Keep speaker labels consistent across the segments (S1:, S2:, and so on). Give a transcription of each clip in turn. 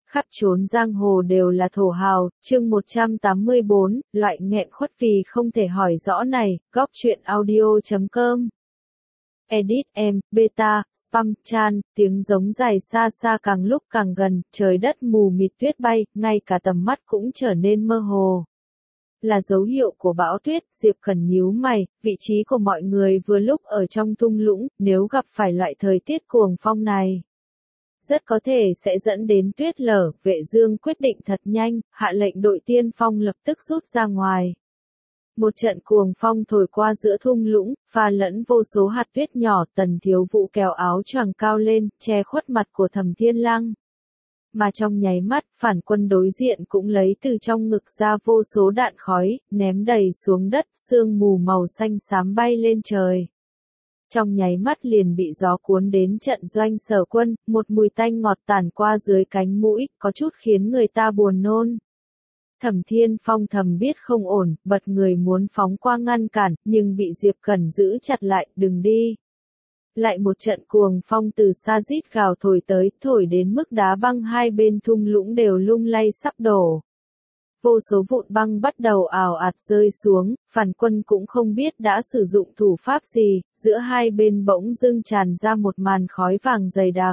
S1: Khắp chốn giang hồ đều là thổ hào, chương 184, loại nghẹn khuất vì không thể hỏi rõ này, góc truyện audio.com. Edit em, beta, spam, chan, tiếng giống dài xa xa càng lúc càng gần, trời đất mù mịt tuyết bay, ngay cả tầm mắt cũng trở nên mơ hồ. Là dấu hiệu của bão tuyết, Diệp Cẩn nhíu mày, vị trí của mọi người vừa lúc ở trong thung lũng, nếu gặp phải loại thời tiết cuồng phong này, rất có thể sẽ dẫn đến tuyết lở. Vệ Dương quyết định thật nhanh, hạ lệnh đội tiên phong lập tức rút ra ngoài. Một trận cuồng phong thổi qua giữa thung lũng, pha lẫn vô số hạt tuyết nhỏ. Tần Thiếu Vũ kéo áo choàng cao lên, che khuất mặt của Thẩm Thiên Lăng. Mà trong nháy mắt, phản quân đối diện cũng lấy từ trong ngực ra vô số đạn khói, ném đầy xuống đất, sương mù màu xanh xám bay lên trời. Trong nháy mắt liền bị gió cuốn đến trận doanh Sở Quân, một mùi tanh ngọt tản qua dưới cánh mũi, có chút khiến người ta buồn nôn. Thẩm Thiên Phong thầm biết không ổn, bật người muốn phóng qua ngăn cản, nhưng bị Diệp Cẩn giữ chặt lại, đừng đi. Lại một trận cuồng phong từ xa rít gào thổi tới, thổi đến mức đá băng hai bên thung lũng đều lung lay sắp đổ. Vô số vụn băng bắt đầu ào ạt rơi xuống, phản quân cũng không biết đã sử dụng thủ pháp gì, giữa hai bên bỗng dưng tràn ra một màn khói vàng dày đặc.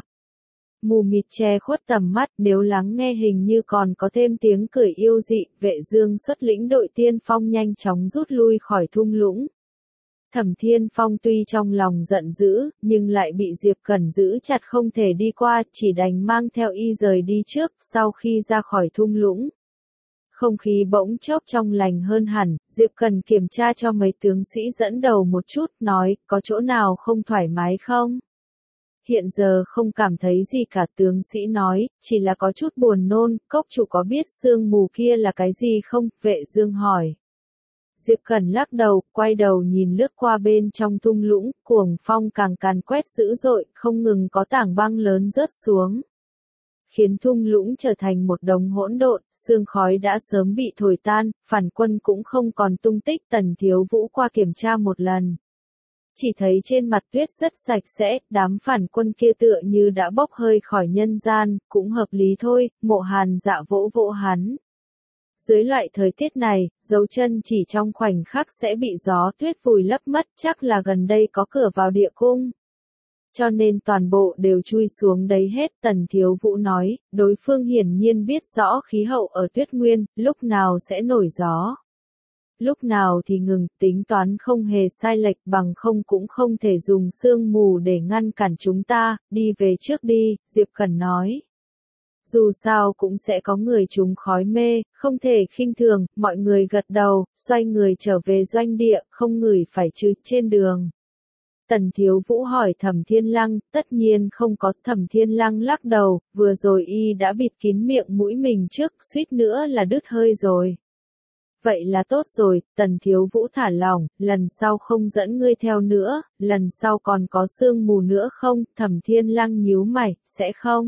S1: Mù mịt che khuất tầm mắt, nếu lắng nghe hình như còn có thêm tiếng cười yêu dị. Vệ Dương xuất lĩnh đội tiên phong nhanh chóng rút lui khỏi thung lũng. Thẩm Thiên Phong tuy trong lòng giận dữ, nhưng lại bị Diệp Cẩn giữ chặt không thể đi qua, chỉ đành mang theo y rời đi trước. Sau khi ra khỏi thung lũng, không khí bỗng chốc trong lành hơn hẳn. Diệp Cẩn kiểm tra cho mấy tướng sĩ dẫn đầu một chút, nói, có chỗ nào không thoải mái không? Hiện giờ không cảm thấy gì cả, tướng sĩ nói, chỉ là có chút buồn nôn. Cốc chủ có biết sương mù kia là cái gì không? Vệ Dương hỏi. Diệp Cẩn lắc đầu, quay đầu nhìn lướt qua bên trong thung lũng, cuồng phong càng càn quét dữ dội, không ngừng có tảng băng lớn rớt xuống, khiến thung lũng trở thành một đống hỗn độn. Sương khói đã sớm bị thổi tan, phản quân cũng không còn tung tích. Tần Thiếu Vũ qua kiểm tra một lần, chỉ thấy trên mặt tuyết rất sạch sẽ, đám phản quân kia tựa như đã bốc hơi khỏi nhân gian. Cũng hợp lý thôi. Mộ Hàn Dạ vỗ vỗ hắn. Dưới loại thời tiết này, dấu chân chỉ trong khoảnh khắc sẽ bị gió tuyết vùi lấp mất, chắc là gần đây có cửa vào địa cung, cho nên toàn bộ đều chui xuống đấy hết. Tần Thiếu Vũ nói, đối phương hiển nhiên biết rõ khí hậu ở Tuyết Nguyên, lúc nào sẽ nổi gió, lúc nào thì ngừng, tính toán không hề sai lệch, bằng không cũng không thể dùng sương mù để ngăn cản chúng ta. Đi về trước đi, Diệp Cẩn nói. Dù sao cũng sẽ có người trúng khói mê, không thể khinh thường. Mọi người gật đầu, xoay người trở về doanh địa, không ngửi phải chứ. Trên đường, Tần Thiếu Vũ hỏi Thẩm Thiên Lăng, tất nhiên không có. Thẩm Thiên Lăng lắc đầu, vừa rồi y đã bịt kín miệng mũi mình trước, suýt nữa là đứt hơi rồi. Vậy là tốt rồi. Tần Thiếu Vũ thả lỏng, lần sau không dẫn ngươi theo nữa. Lần sau còn có sương mù nữa không? Thẩm Thiên Lăng nhíu mày, sẽ không.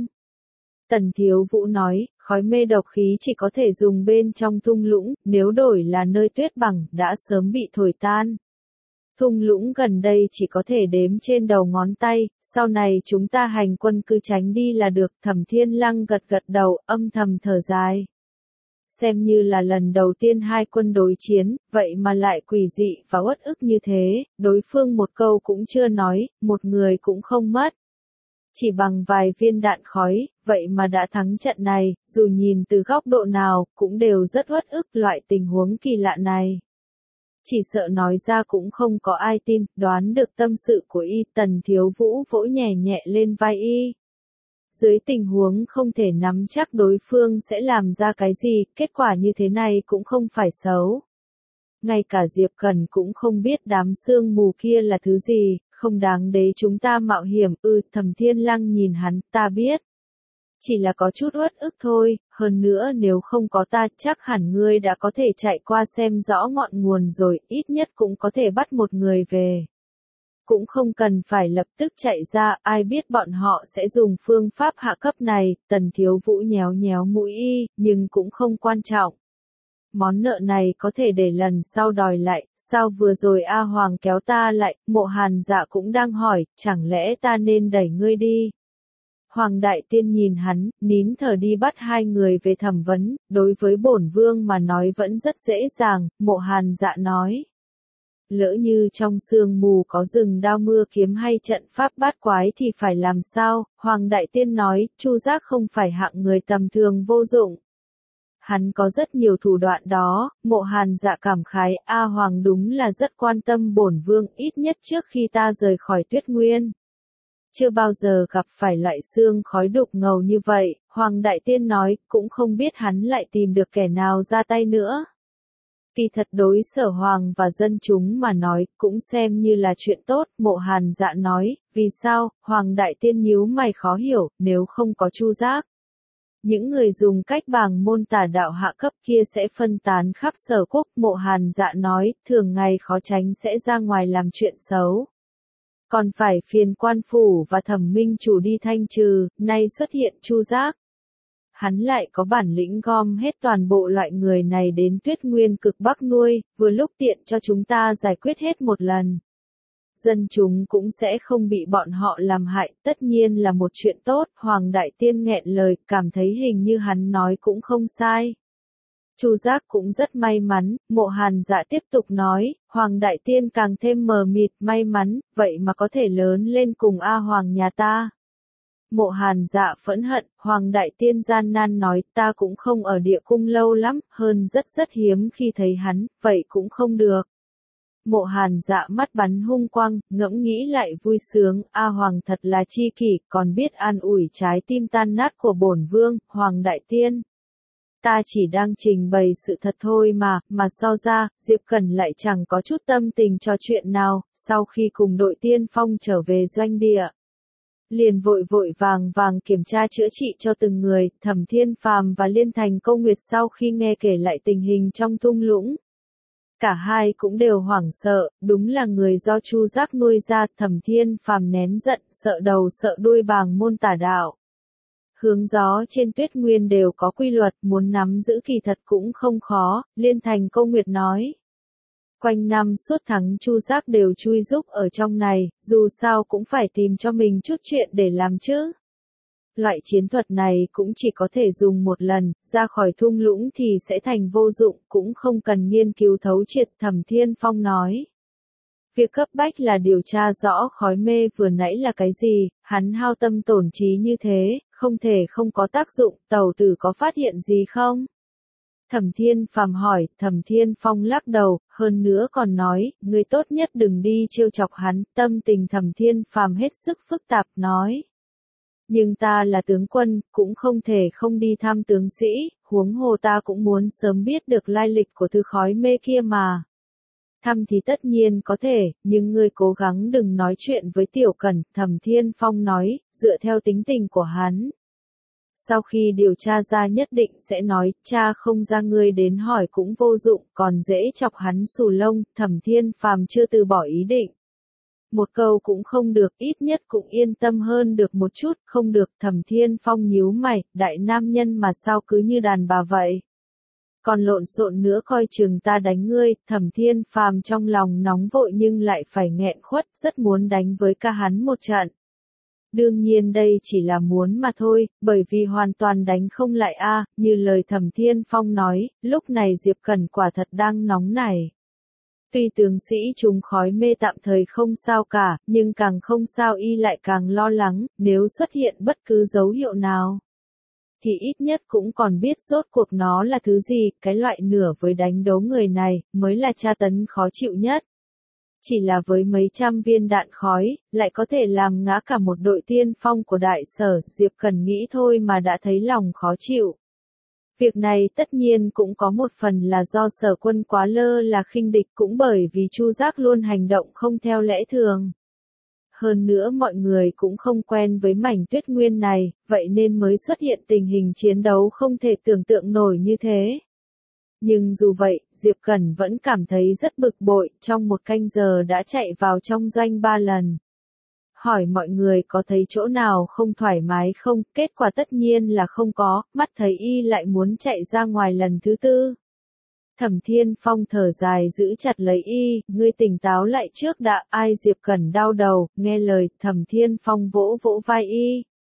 S1: Tần Thiếu Vũ nói, khói mê độc khí chỉ có thể dùng bên trong thung lũng, nếu đổi là nơi tuyết bằng, đã sớm bị thổi tan. Thung lũng gần đây chỉ có thể đếm trên đầu ngón tay, sau này chúng ta hành quân cứ tránh đi là được. Thẩm Thiên Lăng gật gật đầu, âm thầm thở dài. Xem như là lần đầu tiên hai quân đối chiến, vậy mà lại quỷ dị và uất ức như thế. Đối phương một câu cũng chưa nói, một người cũng không mất. Chỉ bằng vài viên đạn khói, vậy mà đã thắng trận này. Dù nhìn từ góc độ nào, cũng đều rất uất ức. Loại tình huống kỳ lạ này, chỉ sợ nói ra cũng không có ai tin. Đoán được tâm sự của y, Tần Thiếu Vũ vỗ nhẹ nhẹ lên vai y. Dưới tình huống không thể nắm chắc đối phương sẽ làm ra cái gì, kết quả như thế này cũng không phải xấu. Ngay cả Diệp Cẩn cũng không biết đám sương mù kia là thứ gì, không đáng để chúng ta mạo hiểm. Thẩm Thiên Lăng nhìn hắn, ta biết. Chỉ là có chút uất ức thôi, hơn nữa nếu không có ta chắc hẳn ngươi đã có thể chạy qua xem rõ ngọn nguồn rồi, ít nhất cũng có thể bắt một người về. Cũng không cần phải lập tức chạy ra, ai biết bọn họ sẽ dùng phương pháp hạ cấp này. Tần Thiếu Vũ nhéo nhéo mũi y, nhưng cũng không quan trọng. Món nợ này có thể để lần sau đòi lại. Sao vừa rồi A Hoàng kéo ta lại? Mộ Hàn Dạ cũng đang hỏi, chẳng lẽ ta nên đẩy ngươi đi? Hoàng Đại Tiên nhìn hắn, nín thở đi bắt hai người về thẩm vấn, đối với bổn vương mà nói vẫn rất dễ dàng, Mộ Hàn Dạ nói. Lỡ như trong sương mù có rừng đao mưa kiếm hay trận pháp bát quái thì phải làm sao? Hoàng Đại Tiên nói, Chu Giác không phải hạng người tầm thường vô dụng. Hắn có rất nhiều thủ đoạn đó, Mộ Hàn Dạ cảm khái, A Hoàng đúng là rất quan tâm bổn vương, ít nhất trước khi ta rời khỏi Tuyết Nguyên. Chưa bao giờ gặp phải loại xương khói đục ngầu như vậy, Hoàng Đại Tiên nói, cũng không biết hắn lại tìm được kẻ nào ra tay nữa. Kỳ thật đối Sở Hoàng và dân chúng mà nói, cũng xem như là chuyện tốt, Mộ Hàn Dạ nói, vì sao? Hoàng Đại Tiên nhíu mày khó hiểu, nếu không có Chu Giác. Những người dùng cách bàng môn tà đạo hạ cấp kia sẽ phân tán khắp Sở Quốc, Mộ Hàn Dạ nói, thường ngày khó tránh sẽ ra ngoài làm chuyện xấu. Còn phải phiền quan phủ và Thẩm Minh chủ đi thanh trừ, nay xuất hiện Chu Giác. Hắn lại có bản lĩnh gom hết toàn bộ loại người này đến Tuyết Nguyên cực Bắc nuôi, vừa lúc tiện cho chúng ta giải quyết hết một lần. Dân chúng cũng sẽ không bị bọn họ làm hại, tất nhiên là một chuyện tốt, Hoàng Đại Tiên nghẹn lời, cảm thấy hình như hắn nói cũng không sai. Chu Giác cũng rất may mắn, Mộ Hàn Dạ tiếp tục nói, Hoàng Đại Tiên càng thêm mờ mịt, may mắn, vậy mà có thể lớn lên cùng A Hoàng nhà ta. Mộ Hàn Dạ phẫn hận, Hoàng Đại Tiên gian nan nói, ta cũng không ở địa cung lâu lắm, hơn rất hiếm khi thấy hắn, vậy cũng không được. Mộ Hàn Dạ mắt bắn hung quang, ngẫm nghĩ lại vui sướng, A Hoàng thật là chi kỷ, còn biết an ủi trái tim tan nát của bổn vương, Hoàng Đại Tiên. Ta chỉ đang trình bày sự thật thôi mà so ra, Diệp Cẩn lại chẳng có chút tâm tình trò chuyện nào, sau khi cùng đội tiên phong trở về doanh địa. Liền vội vàng kiểm tra chữa trị cho từng người, Thẩm Thiên Phàm và Liên Thành Câu Nguyệt sau khi nghe kể lại tình hình trong thung lũng. Cả hai cũng đều hoảng sợ, đúng là người do Chu Giác nuôi ra, Thẩm Thiên Phàm nén giận, sợ đầu sợ đuôi bàng môn tà đạo. Hướng gió trên Tuyết Nguyên đều có quy luật, muốn nắm giữ kỳ thật cũng không khó, Liên Thành Câu Nguyệt nói. Quanh năm suốt tháng Chu Giác đều chui rúc ở trong này, dù sao cũng phải tìm cho mình chút chuyện để làm chứ. Loại chiến thuật này cũng chỉ có thể dùng một lần, ra khỏi thung lũng thì sẽ thành vô dụng, cũng không cần nghiên cứu thấu triệt, Thẩm Thiên Phong nói. Việc cấp bách là điều tra rõ khói mê vừa nãy là cái gì, hắn hao tâm tổn trí như thế, không thể không có tác dụng, tẩu tử có phát hiện gì không? Thẩm Thiên Phàm hỏi, Thẩm Thiên Phong lắc đầu, hơn nữa còn nói, người tốt nhất đừng đi trêu chọc hắn, tâm tình Thẩm Thiên Phàm hết sức phức tạp, nói. Nhưng ta là tướng quân, cũng không thể không đi thăm tướng sĩ, huống hồ ta cũng muốn sớm biết được lai lịch của thứ khói mê kia mà. Thăm thì tất nhiên có thể, nhưng ngươi cố gắng đừng nói chuyện với Tiểu Cẩn, Thẩm Thiên Phong nói, dựa theo tính tình của hắn. Sau khi điều tra ra nhất định sẽ nói, cha không ra ngươi đến hỏi cũng vô dụng, còn dễ chọc hắn xù lông, Thẩm Thiên Phàm chưa từ bỏ ý định. Một câu cũng không được, ít nhất cũng yên tâm hơn được một chút, không được, Thẩm Thiên Phong nhíu mày, đại nam nhân mà sao cứ như đàn bà vậy. Còn lộn xộn nữa coi chừng ta đánh ngươi, Thẩm Thiên Phàm trong lòng nóng vội nhưng lại phải nghẹn khuất, rất muốn đánh với ca hắn một trận. Đương nhiên đây chỉ là muốn mà thôi, bởi vì hoàn toàn đánh không lại như lời Thẩm Thiên Phong nói, lúc này Diệp Cẩn quả thật đang nóng nảy. Tuy tướng sĩ trúng khói mê tạm thời không sao cả, nhưng càng không sao y lại càng lo lắng, nếu xuất hiện bất cứ dấu hiệu nào. Thì ít nhất cũng còn biết rốt cuộc nó là thứ gì, cái loại nửa với đánh đố người này, mới là tra tấn khó chịu nhất. Chỉ là với mấy trăm viên đạn khói, lại có thể làm ngã cả một đội tiên phong của đại sở, Diệp Cẩn nghĩ thôi mà đã thấy lòng khó chịu. Việc này tất nhiên cũng có một phần là do Sở Quân quá lơ là khinh địch, cũng bởi vì Chu Giác luôn hành động không theo lẽ thường. Hơn nữa mọi người cũng không quen với mảnh Tuyết Nguyên này, vậy nên mới xuất hiện tình hình chiến đấu không thể tưởng tượng nổi như thế. Nhưng dù vậy, Diệp Cẩn vẫn cảm thấy rất bực bội, trong một canh giờ đã chạy vào trong doanh 3 lần. Hỏi mọi người có thấy chỗ nào không thoải mái không, kết quả tất nhiên là không có, mắt thấy y lại muốn chạy ra ngoài lần thứ 4. Thẩm Thiên Phong thở dài giữ chặt lấy y, ngươi tỉnh táo lại trước đã, ai Diệp Cẩn đau đầu, nghe lời, Thẩm Thiên Phong vỗ vỗ vai y.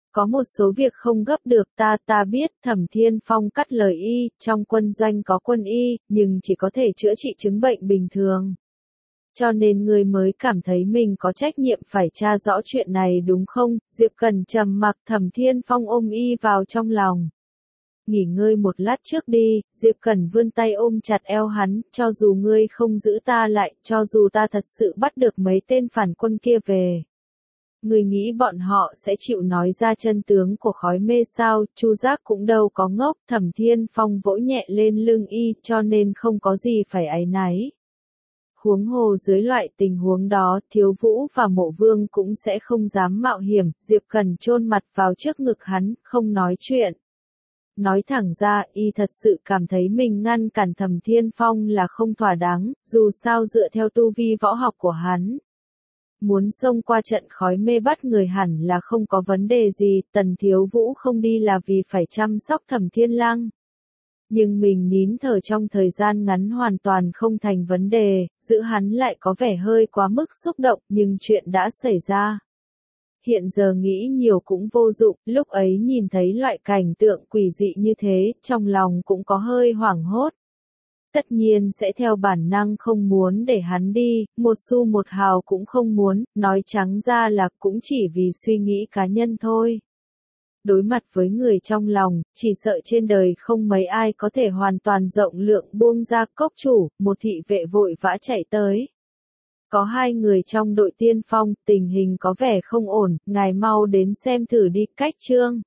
S1: Có một số việc không gấp được ta biết, Thẩm Thiên Phong cắt lời y, trong quân doanh có quân y, nhưng chỉ có thể chữa trị chứng bệnh bình thường. Cho nên ngươi mới cảm thấy mình có trách nhiệm phải tra rõ chuyện này đúng không? Diệp Cần trầm mặc, Thẩm Thiên Phong ôm y vào trong lòng. Nghỉ ngơi một lát trước đi, Diệp Cần vươn tay ôm chặt eo hắn, cho dù ngươi không giữ ta lại, cho dù ta thật sự bắt được mấy tên phản quân kia về. Ngươi nghĩ bọn họ sẽ chịu nói ra chân tướng của khói mê sao? Chu Giác cũng đâu có ngốc, Thẩm Thiên Phong vỗ nhẹ lên lưng y, cho nên không có gì phải áy náy. Huống hồ dưới loại tình huống đó, Thiếu Vũ và Mộ Vương cũng sẽ không dám mạo hiểm. Diệp Cần chôn mặt vào trước ngực hắn, không nói chuyện. Nói thẳng ra, y thật sự cảm thấy mình ngăn cản Thẩm Thiên Phong là không thỏa đáng, dù sao dựa theo tu vi võ học của hắn. Muốn xông qua trận khói mê bắt người hẳn là không có vấn đề gì, Tần Thiếu Vũ không đi là vì phải chăm sóc Thẩm Thiên Lăng. Nhưng mình nín thở trong thời gian ngắn hoàn toàn không thành vấn đề, giữ hắn lại có vẻ hơi quá mức xúc động, nhưng chuyện đã xảy ra. Hiện giờ nghĩ nhiều cũng vô dụng, lúc ấy nhìn thấy loại cảnh tượng quỷ dị như thế, trong lòng cũng có hơi hoảng hốt. Tất nhiên sẽ theo bản năng không muốn để hắn đi, một xu một hào cũng không muốn, nói trắng ra là cũng chỉ vì suy nghĩ cá nhân thôi. Đối mặt với người trong lòng, chỉ sợ trên đời không mấy ai có thể hoàn toàn rộng lượng buông ra. Cốc chủ, một thị vệ vội vã chạy tới. Có hai người trong đội tiên phong, tình hình có vẻ không ổn, ngài mau đến xem thử đi. Cách Trương